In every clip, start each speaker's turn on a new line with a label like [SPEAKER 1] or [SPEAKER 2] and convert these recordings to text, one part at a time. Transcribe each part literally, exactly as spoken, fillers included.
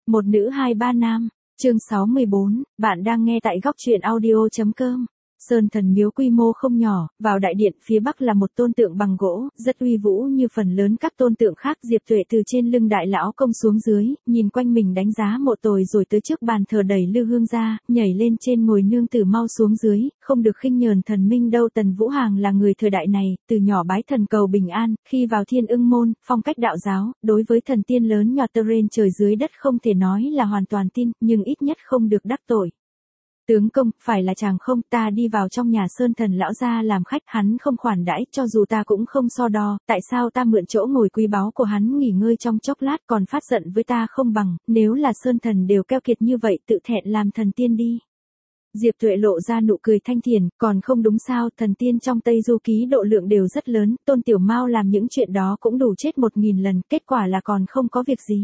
[SPEAKER 1] Một nữ hai ba nam, chương sáu mươi bốn, bạn đang nghe tại góc truyện audio.com. Sơn Thần Miếu quy mô không nhỏ, vào đại điện phía bắc là một tôn tượng bằng gỗ, rất uy vũ như phần lớn các tôn tượng khác. Diệp Tuệ từ trên lưng đại lão công xuống dưới, nhìn quanh mình đánh giá một tồi rồi tới trước bàn thờ đẩy lư hương ra, nhảy lên trên ngồi nương tử mau xuống dưới, không được khinh nhờn thần minh đâu. Tần Vũ Hàng là người thời đại này, từ nhỏ bái thần cầu bình an, khi vào Thiên Ưng môn, phong cách đạo giáo, đối với thần tiên lớn nhỏ tơ rên trời dưới đất không thể nói là hoàn toàn tin, nhưng ít nhất không được đắc tội. Tướng công, phải là chàng không, ta đi vào trong nhà Sơn Thần lão gia làm khách, hắn không khoản đãi, cho dù ta cũng không so đo, tại sao ta mượn chỗ ngồi quý báu của hắn nghỉ ngơi trong chốc lát còn phát giận với ta không bằng, nếu là Sơn Thần đều keo kiệt như vậy tự thẹn làm thần tiên đi. Diệp Tuệ lộ ra nụ cười thanh thiền, còn không đúng sao, thần tiên trong Tây Du Ký độ lượng đều rất lớn, Tôn Tiểu Mao làm những chuyện đó cũng đủ chết một nghìn lần, kết quả là còn không có việc gì.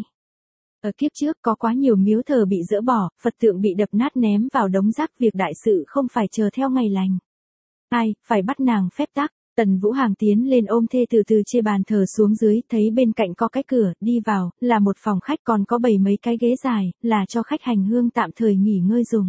[SPEAKER 1] Ở kiếp trước có quá nhiều miếu thờ bị dỡ bỏ, Phật tượng bị đập nát ném vào đống rác, việc đại sự không phải chờ theo ngày lành. Ai, phải bắt nàng phép tắc. Tần Vũ Hàng tiến lên ôm thê từ từ chê bàn thờ xuống dưới, thấy bên cạnh có cái cửa, đi vào, là một phòng khách còn có bày mấy cái ghế dài, là cho khách hành hương tạm thời nghỉ ngơi dùng.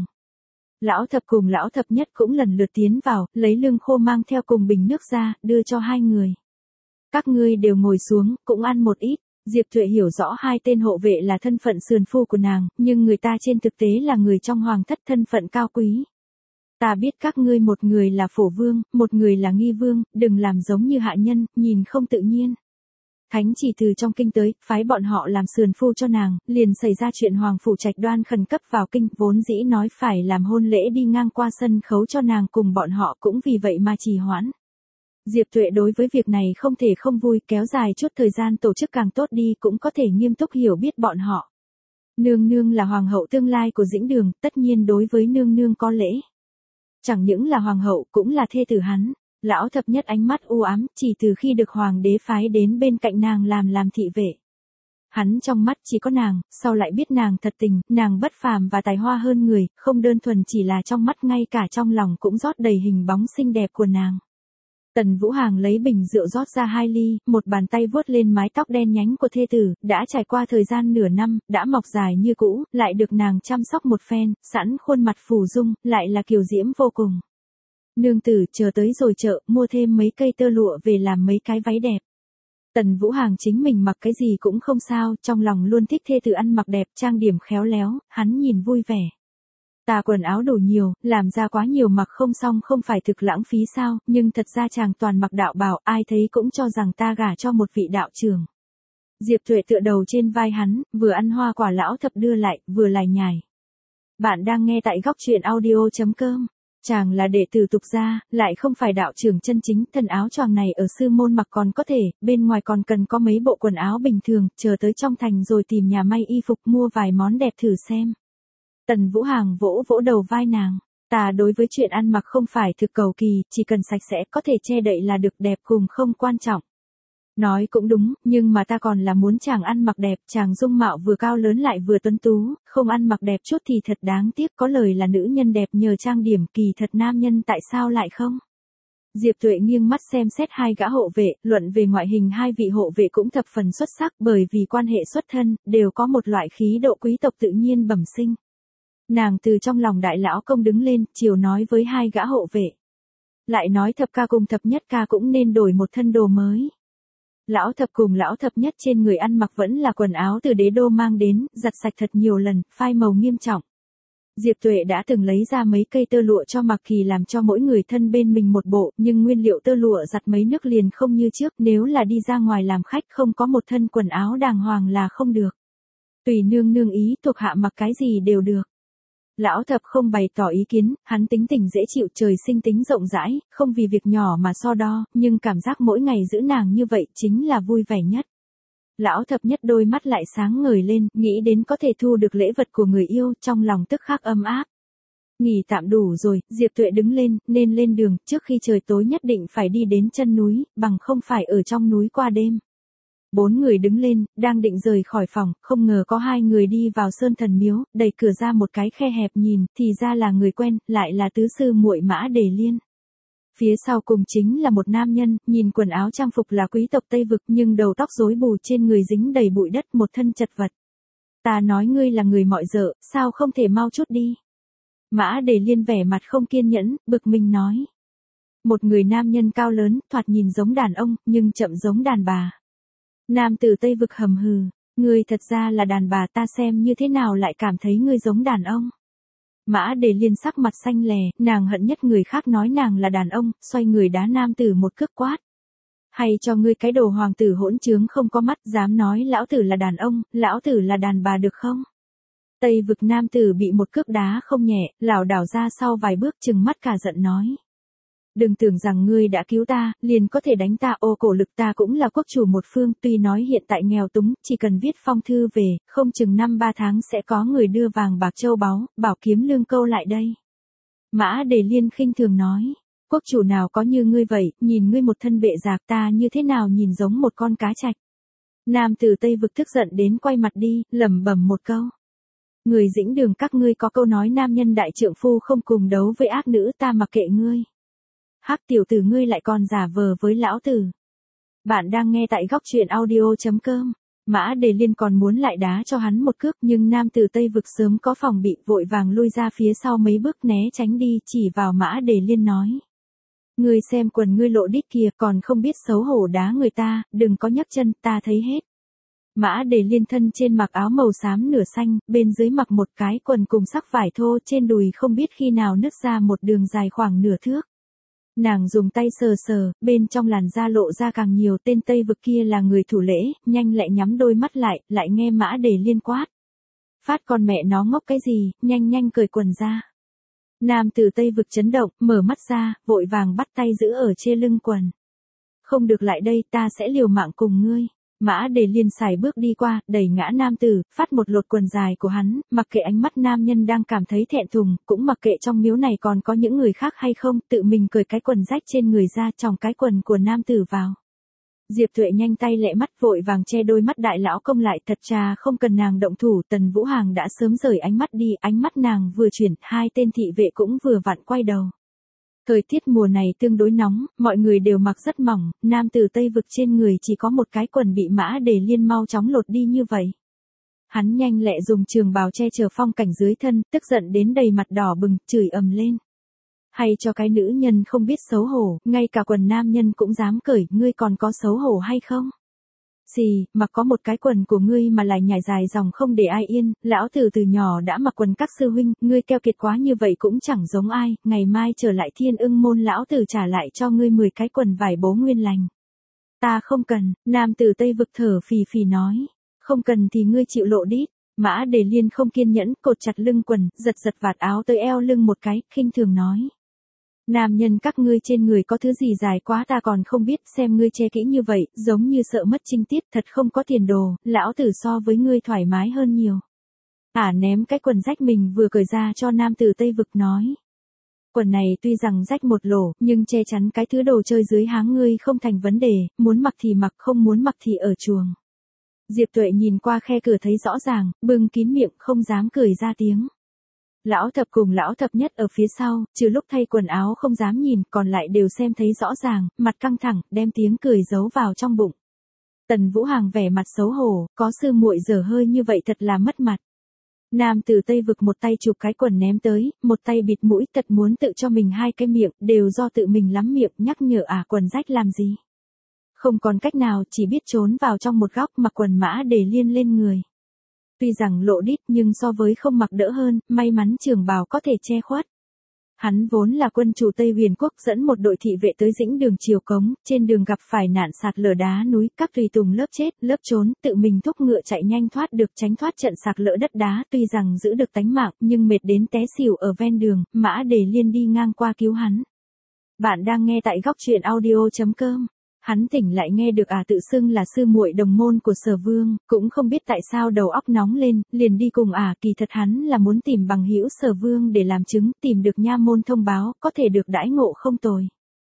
[SPEAKER 1] Lão thập cùng lão thập nhất cũng lần lượt tiến vào, lấy lương khô mang theo cùng bình nước ra, đưa cho hai người. Các ngươi đều ngồi xuống, cũng ăn một ít. Diệp Tuệ hiểu rõ hai tên hộ vệ là thân phận sườn phu của nàng, nhưng người ta trên thực tế là người trong hoàng thất thân phận cao quý. Ta biết các ngươi một người là phổ vương, một người là nghi vương, đừng làm giống như hạ nhân, nhìn không tự nhiên. Thánh chỉ từ trong kinh tới, phái bọn họ làm sườn phu cho nàng, liền xảy ra chuyện hoàng phủ trạch đoan khẩn cấp vào kinh, vốn dĩ nói phải làm hôn lễ đi ngang qua sân khấu cho nàng cùng bọn họ cũng vì vậy mà trì hoãn. Diệp Tuệ đối với việc này không thể không vui, kéo dài chút thời gian tổ chức càng tốt đi, cũng có thể nghiêm túc hiểu biết bọn họ. Nương nương là hoàng hậu tương lai của Dĩnh Đường, tất nhiên đối với nương nương có lễ. Chẳng những là hoàng hậu, cũng là thê tử hắn. Lão thập nhất ánh mắt u ám, chỉ từ khi được hoàng đế phái đến bên cạnh nàng làm làm thị vệ. Hắn trong mắt chỉ có nàng, sau lại biết nàng thật tình, nàng bất phàm và tài hoa hơn người, không đơn thuần chỉ là trong mắt, ngay cả trong lòng cũng rót đầy hình bóng xinh đẹp của nàng. Tần Vũ Hàng lấy bình rượu rót ra hai ly, một bàn tay vuốt lên mái tóc đen nhánh của thê tử, đã trải qua thời gian nửa năm, đã mọc dài như cũ, lại được nàng chăm sóc một phen, sẵn khuôn mặt phù dung, lại là kiều diễm vô cùng. Nương tử, chờ tới rồi chợ, mua thêm mấy cây tơ lụa về làm mấy cái váy đẹp. Tần Vũ Hàng chính mình mặc cái gì cũng không sao, trong lòng luôn thích thê tử ăn mặc đẹp, trang điểm khéo léo, hắn nhìn vui vẻ. Ta quần áo đủ nhiều, làm ra quá nhiều mặc không xong không phải thực lãng phí sao, nhưng thật ra chàng toàn mặc đạo bào, ai thấy cũng cho rằng ta gả cho một vị đạo trưởng. Diệp Tuệ tựa đầu trên vai hắn, vừa ăn hoa quả lão thập đưa lại, vừa lải nhải. Bạn đang nghe tại góc truyện audio.com. Chàng là đệ tử tục gia, lại không phải đạo trưởng chân chính, thân áo choàng này ở sư môn mặc còn có thể, bên ngoài còn cần có mấy bộ quần áo bình thường, chờ tới trong thành rồi tìm nhà may y phục mua vài món đẹp thử xem. Tần Vũ Hàng vỗ vỗ đầu vai nàng. Ta đối với chuyện ăn mặc không phải thực cầu kỳ, chỉ cần sạch sẽ có thể che đậy là được, đẹp cùng không quan trọng. Nói cũng đúng, nhưng mà ta còn là muốn chàng ăn mặc đẹp, chàng dung mạo vừa cao lớn lại vừa tuấn tú, không ăn mặc đẹp chút thì thật đáng tiếc, có lời là nữ nhân đẹp nhờ trang điểm, kỳ thật nam nhân tại sao lại không? Diệp Tuệ nghiêng mắt xem xét hai gã hộ vệ, luận về ngoại hình hai vị hộ vệ cũng thập phần xuất sắc, bởi vì quan hệ xuất thân, đều có một loại khí độ quý tộc tự nhiên bẩm sinh. Nàng từ trong lòng đại lão công đứng lên, chiều nói với hai gã hộ vệ. Lại nói thập ca cùng thập nhất ca cũng nên đổi một thân đồ mới. Lão thập cùng lão thập nhất trên người ăn mặc vẫn là quần áo từ đế đô mang đến, giặt sạch thật nhiều lần, phai màu nghiêm trọng. Diệp Tuệ đã từng lấy ra mấy cây tơ lụa cho mặc kỳ làm cho mỗi người thân bên mình một bộ, nhưng nguyên liệu tơ lụa giặt mấy nước liền không như trước, nếu là đi ra ngoài làm khách không có một thân quần áo đàng hoàng là không được. Tùy nương nương ý, thuộc hạ mặc cái gì đều được. Lão thập không bày tỏ ý kiến, hắn tính tình dễ chịu, trời sinh tính rộng rãi, không vì việc nhỏ mà so đo, nhưng cảm giác mỗi ngày giữ nàng như vậy chính là vui vẻ nhất. Lão thập nhất đôi mắt lại sáng ngời lên, nghĩ đến có thể thu được lễ vật của người yêu, trong lòng tức khắc ấm áp. Nghỉ tạm đủ rồi, Diệp Tuệ đứng lên, nên lên đường, trước khi trời tối nhất định phải đi đến chân núi, bằng không phải ở trong núi qua đêm. Bốn người đứng lên, đang định rời khỏi phòng, không ngờ có hai người đi vào Sơn Thần Miếu, đẩy cửa ra một cái khe hẹp nhìn, thì ra là người quen, lại là tứ sư muội Mã Đề Liên. Phía sau cùng chính là một nam nhân, nhìn quần áo trang phục là quý tộc Tây Vực nhưng đầu tóc rối bù, trên người dính đầy bụi đất, một thân chật vật. Ta nói ngươi là người mọi dợ, sao không thể mau chút đi. Mã Đề Liên vẻ mặt không kiên nhẫn, bực mình nói. Một người nam nhân cao lớn, thoạt nhìn giống đàn ông, nhưng chậm giống đàn bà. Nam tử Tây Vực hầm hừ, ngươi thật ra là đàn bà, ta xem như thế nào lại cảm thấy ngươi giống đàn ông. Mã Đề Liên sắc mặt xanh lè, nàng hận nhất người khác nói nàng là đàn ông, xoay người đá nam tử một cước quát. Hay cho ngươi cái đồ hoàng tử hỗn trướng không có mắt, dám nói lão tử là đàn ông, lão tử là đàn bà được không? Tây Vực nam tử bị một cước đá không nhẹ, lảo đảo ra sau vài bước trừng mắt cả giận nói. Đừng tưởng rằng ngươi đã cứu ta, liền có thể đánh ta, ô cổ lực, ta cũng là quốc chủ một phương, tuy nói hiện tại nghèo túng, chỉ cần viết phong thư về, không chừng năm ba tháng sẽ có người đưa vàng bạc châu báu, bảo kiếm lương câu lại đây. Mã Đề Liên khinh thường nói, quốc chủ nào có như ngươi vậy, nhìn ngươi một thân vệ giạc, ta như thế nào nhìn giống một con cá trạch. Nam tử Tây Vực tức giận đến quay mặt đi, lẩm bẩm một câu. Người Dĩnh Đường các ngươi có câu nói nam nhân đại trượng phu không cùng đấu với ác nữ, ta mặc kệ ngươi. Hắc tiểu tử ngươi lại còn giả vờ với lão tử. Bạn đang nghe tại góc truyện audio chấm com. Mã Đề Liên còn muốn lại đá cho hắn một cước, nhưng nam tử Tây Vực sớm có phòng bị, vội vàng lui ra phía sau mấy bước né tránh đi, chỉ vào Mã Đề Liên nói. Ngươi xem quần ngươi lộ đít kìa, còn không biết xấu hổ đá người ta, đừng có nhấc chân, ta thấy hết. Mã Đề Liên thân trên mặc áo màu xám nửa xanh, bên dưới mặc một cái quần cùng sắc vải thô, trên đùi không biết khi nào nứt ra một đường dài khoảng nửa thước. Nàng dùng tay sờ sờ, bên trong làn da lộ ra càng nhiều, tên Tây Vực kia là người thủ lễ, nhanh lại nhắm đôi mắt lại, lại nghe Mã Đề Liên quát. Phát con mẹ nó ngốc cái gì, nhanh nhanh cởi quần ra. Nam tử Tây Vực chấn động, mở mắt ra, vội vàng bắt tay giữ ở trên lưng quần. Không được lại đây, ta sẽ liều mạng cùng ngươi. Mã Đề Liên xài bước đi qua, đẩy ngã nam tử, phát một lột quần dài của hắn, mặc kệ ánh mắt nam nhân đang cảm thấy thẹn thùng, cũng mặc kệ trong miếu này còn có những người khác hay không, tự mình cởi cái quần rách trên người ra, tròng cái quần của nam tử vào. Diệp Tuệ nhanh tay lẹ mắt vội vàng che đôi mắt đại lão công lại, thật ra không cần nàng động thủ, Tần Vũ Hàng đã sớm rời ánh mắt đi, ánh mắt nàng vừa chuyển, hai tên thị vệ cũng vừa vặn quay đầu. Thời tiết mùa này tương đối nóng, mọi người đều mặc rất mỏng, nam tử Tây Vực trên người chỉ có một cái quần bị Mã Đề Liên mau chóng lột đi như vậy. Hắn nhanh lẹ dùng trường bào che chở phong cảnh dưới thân, tức giận đến đầy mặt đỏ bừng, chửi ầm lên. Hay cho cái nữ nhân không biết xấu hổ, ngay cả quần nam nhân cũng dám cởi, ngươi còn có xấu hổ hay không? Gì, mặc có một cái quần của ngươi mà lại nhảy dài dòng không để ai yên, lão tử từ nhỏ đã mặc quần các sư huynh, ngươi keo kiệt quá như vậy cũng chẳng giống ai, ngày mai trở lại Thiên Ưng môn lão tử trả lại cho ngươi mười cái quần vải bố nguyên lành. Ta không cần, nam tử Tây Vực thở phì phì nói, không cần thì ngươi chịu lộ đít. Mã Đề Liên không kiên nhẫn, cột chặt lưng quần, giật giật vạt áo tới eo lưng một cái, khinh thường nói. Nam nhân các ngươi trên người có thứ gì dài quá ta còn không biết, xem ngươi che kỹ như vậy, giống như sợ mất trinh tiết, thật không có tiền đồ, lão tử so với ngươi thoải mái hơn nhiều. Ả ném cái quần rách mình vừa cởi ra cho nam tử Tây Vực nói. Quần này tuy rằng rách một lỗ, nhưng che chắn cái thứ đồ chơi dưới háng ngươi không thành vấn đề, muốn mặc thì mặc, không muốn mặc thì ở chuồng. Diệp Tuệ nhìn qua khe cửa thấy rõ ràng, bưng kín miệng không dám cười ra tiếng. Lão thập cùng lão thập nhất ở phía sau, trừ lúc thay quần áo không dám nhìn, còn lại đều xem thấy rõ ràng, mặt căng thẳng, đem tiếng cười giấu vào trong bụng. Tần Vũ Hàng vẻ mặt xấu hổ, có sư muội dở hơi như vậy thật là mất mặt. Nam tử Tây Vực một tay chụp cái quần ném tới, một tay bịt mũi, thật muốn tự cho mình hai cái miệng, đều do tự mình lắm miệng, nhắc nhở à quần rách làm gì. Không còn cách nào, chỉ biết trốn vào trong một góc mặc quần Mã Đề Liên lên người. Tuy rằng lộ đít nhưng so với không mặc đỡ hơn, may mắn trường bào có thể che khuất. Hắn vốn là quân chủ Tây Huyền Quốc dẫn một đội thị vệ tới Dĩnh Đường Triều Cống, trên đường gặp phải nạn sạt lở đá núi, các tùy tùng lớp chết, lớp trốn, tự mình thúc ngựa chạy nhanh thoát được tránh thoát trận sạt lở đất đá, tuy rằng giữ được tánh mạng, nhưng mệt đến té xỉu ở ven đường, Mã Đề Liên đi ngang qua cứu hắn. Bạn đang nghe tại góc truyện audio chấm com. Hắn tỉnh lại nghe được à tự xưng là sư muội đồng môn của Sở Vương, cũng không biết tại sao đầu óc nóng lên, liền đi cùng à, kỳ thật hắn là muốn tìm bằng hữu Sở Vương để làm chứng, tìm được nha môn thông báo, có thể được đãi ngộ không tồi.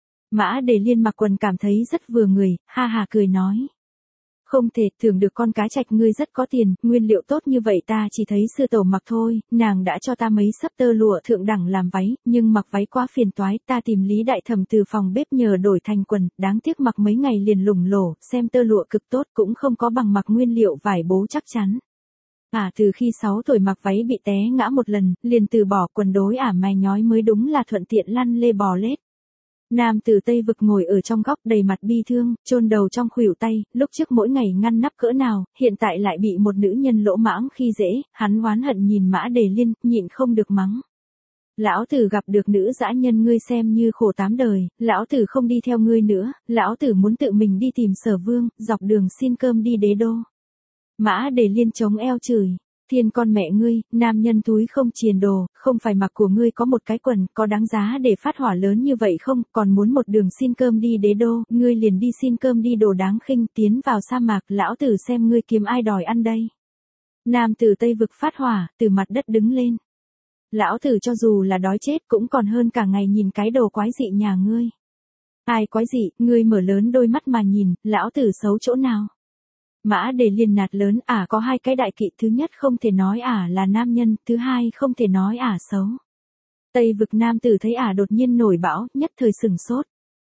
[SPEAKER 1] Mã Đề Liên mặc quần cảm thấy rất vừa người, ha ha cười nói. Không thể, thường được con cá trạch ngươi rất có tiền, nguyên liệu tốt như vậy ta chỉ thấy sư tổ mặc thôi, nàng đã cho ta mấy sấp tơ lụa thượng đẳng làm váy, nhưng mặc váy quá phiền toái, ta tìm Lý Đại Thẩm từ phòng bếp nhờ đổi thành quần, đáng tiếc mặc mấy ngày liền lủng lổ, xem tơ lụa cực tốt cũng không có bằng mặc nguyên liệu vải bố chắc chắn. Ả từ khi sáu tuổi mặc váy bị té ngã một lần, liền từ bỏ quần đối ả mài nhói mới đúng là thuận tiện lăn lê bò lết. Nam từ Tây Vực ngồi ở trong góc đầy mặt bi thương, chôn đầu trong khuỷu tay, lúc trước mỗi ngày ngăn nắp cỡ nào, hiện tại lại bị một nữ nhân lỗ mãng khi dễ, hắn oán hận nhìn Mã Đề Liên, nhịn không được mắng. Lão tử gặp được nữ dã nhân ngươi xem như khổ tám đời, lão tử không đi theo ngươi nữa, lão tử muốn tự mình đi tìm Sở Vương, dọc đường xin cơm đi đế đô. Mã Đề Liên chống eo chửi. Thiên con mẹ ngươi, nam nhân túi không triền đồ, không phải mặc của ngươi có một cái quần, có đáng giá để phát hỏa lớn như vậy không, còn muốn một đường xin cơm đi đế đô, ngươi liền đi xin cơm đi đồ đáng khinh, tiến vào sa mạc, lão tử xem ngươi kiếm ai đòi ăn đây. Nam từ Tây Vực phát hỏa, từ mặt đất đứng lên. Lão tử cho dù là đói chết cũng còn hơn cả ngày nhìn cái đồ quái dị nhà ngươi. Ai quái dị, ngươi mở lớn đôi mắt mà nhìn, lão tử xấu chỗ nào. Mã Đề Liên nạt lớn, ả có hai cái đại kỵ, thứ nhất không thể nói ả là nam nhân, thứ hai không thể nói ả xấu. Tây Vực nam tử thấy ả đột nhiên nổi bão, nhất thời sửng sốt.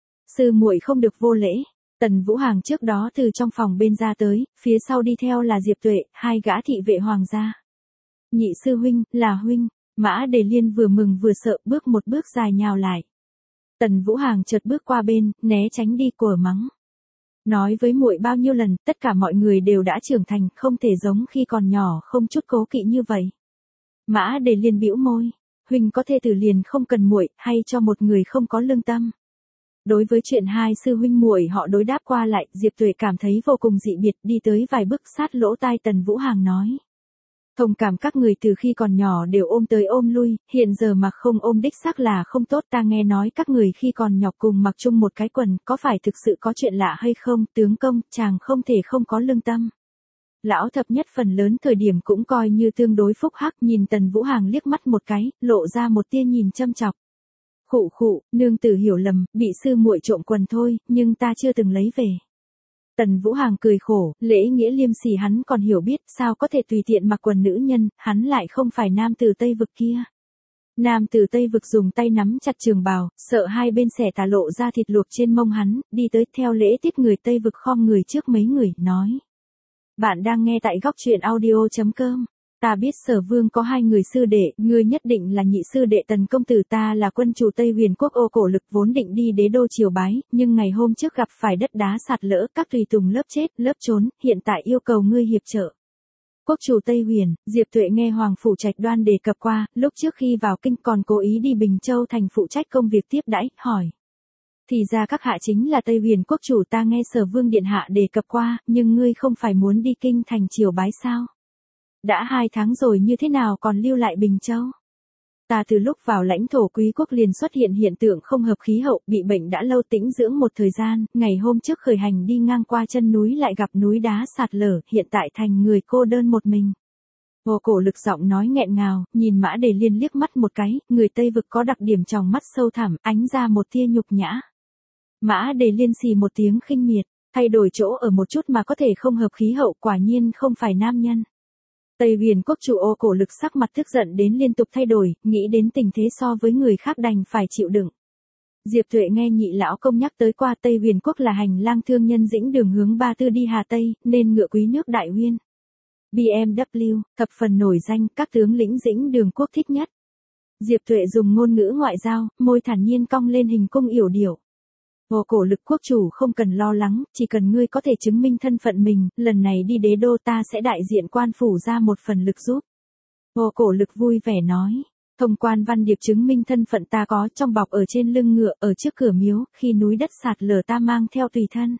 [SPEAKER 1] Sư muội không được vô lễ. Tần Vũ Hàng trước đó từ trong phòng bên ra tới, phía sau đi theo là Diệp Tuệ, hai gã thị vệ hoàng gia. Nhị sư huynh, là huynh. Mã Đề Liên vừa mừng vừa sợ, bước một bước dài nhào lại. Tần Vũ Hàng chợt bước qua bên, né tránh đi của mắng. Nói với muội bao nhiêu lần, tất cả mọi người đều đã trưởng thành, không thể giống khi còn nhỏ không chút cố kỵ như vậy. Mã Đề Liên bĩu môi, huynh có thê tử liền không cần muội, hay cho một người không có lương tâm. Đối với chuyện hai sư huynh muội họ đối đáp qua lại, Diệp Tuệ cảm thấy vô cùng dị biệt, đi tới vài bước sát lỗ tai Tần Vũ Hàng nói. Thông cảm các người từ khi còn nhỏ đều ôm tới ôm lui, hiện giờ mà không ôm đích xác là không tốt, ta nghe nói các người khi còn nhỏ cùng mặc chung một cái quần, có phải thực sự có chuyện lạ hay không, tướng công, chàng không thể không có lương tâm. Lão thập nhất phần lớn thời điểm cũng coi như tương đối phúc hắc, nhìn Tần Vũ Hàng liếc mắt một cái, lộ ra một tia nhìn châm chọc. Khụ khụ, nương tử hiểu lầm, bị sư muội trộm quần thôi, nhưng ta chưa từng lấy về. Tần Vũ Hàng cười khổ, lễ nghĩa liêm sỉ hắn còn hiểu biết, sao có thể tùy tiện mặc quần nữ nhân, hắn lại không phải nam từ Tây Vực kia. Nam từ Tây Vực dùng tay nắm chặt trường bào, sợ hai bên xẻ tà lộ ra thịt luộc trên mông hắn, đi tới theo lễ tiết người Tây Vực khom người trước mấy người, nói. Bạn đang nghe tại góc truyện audio chấm com. Ta biết Sở Vương có hai người sư đệ, ngươi nhất định là nhị sư đệ Tần công tử, ta là quân chủ Tây Huyền quốc Ô Cổ Lực vốn định đi đế đô triều bái, nhưng ngày hôm trước gặp phải đất đá sạt lỡ, các tùy tùng lớp chết, lớp trốn, hiện tại yêu cầu ngươi hiệp trợ. Quốc chủ Tây Huyền, Diệp Tuệ nghe Hoàng Phủ Trạch Đoan đề cập qua, lúc trước khi vào kinh còn cố ý đi Bình Châu thành phụ trách công việc tiếp đãi, hỏi. Thì ra các hạ chính là Tây Huyền quốc chủ, ta nghe Sở Vương điện hạ đề cập qua, nhưng ngươi không phải muốn đi kinh thành triều bái sao? Đã hai tháng rồi như thế nào còn lưu lại Bình Châu? Ta từ lúc vào lãnh thổ quý quốc liền xuất hiện hiện tượng không hợp khí hậu, bị bệnh đã lâu, tĩnh dưỡng một thời gian, ngày hôm trước khởi hành đi ngang qua chân núi lại gặp núi đá sạt lở, hiện tại thành người cô đơn một mình. Ô Cổ Lực giọng nói nghẹn ngào, nhìn Mã Đề Liên liếc mắt một cái, người Tây Vực có đặc điểm tròng mắt sâu thẳm, ánh ra một tia nhục nhã. Mã Đề Liên xì một tiếng khinh miệt, thay đổi chỗ ở một chút mà có thể không hợp khí hậu, quả nhiên không phải nam nhân. Tây Huyền quốc chủ Ô Cổ Lực sắc mặt tức giận đến liên tục thay đổi, nghĩ đến tình thế so với người khác đành phải chịu đựng. Diệp Tuệ nghe nhị lão công nhắc tới qua Tây Huyền quốc là hành lang thương nhân dĩnh đường hướng Ba Tư đi Hà Tây, nên ngựa quý nước Đại Huyên. bê em vê thập phần nổi danh, các tướng lĩnh dĩnh đường quốc thích nhất. Diệp Tuệ dùng ngôn ngữ ngoại giao, môi thản nhiên cong lên hình cung yểu điệu. Ô Cổ Lực quốc chủ không cần lo lắng, chỉ cần ngươi có thể chứng minh thân phận mình, lần này đi đế đô ta sẽ đại diện quan phủ ra một phần lực giúp. Ô Cổ Lực vui vẻ nói, thông quan văn điệp chứng minh thân phận ta có trong bọc ở trên lưng ngựa, ở trước cửa miếu, khi núi đất sạt lở ta mang theo tùy thân.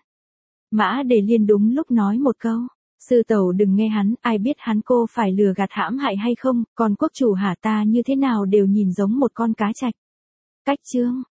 [SPEAKER 1] Mã Đề Liên đúng lúc nói một câu, sư tẩu đừng nghe hắn, ai biết hắn cô phải lừa gạt hãm hại hay không, còn quốc chủ hả, ta như thế nào đều nhìn giống một con cá trạch. Cách chương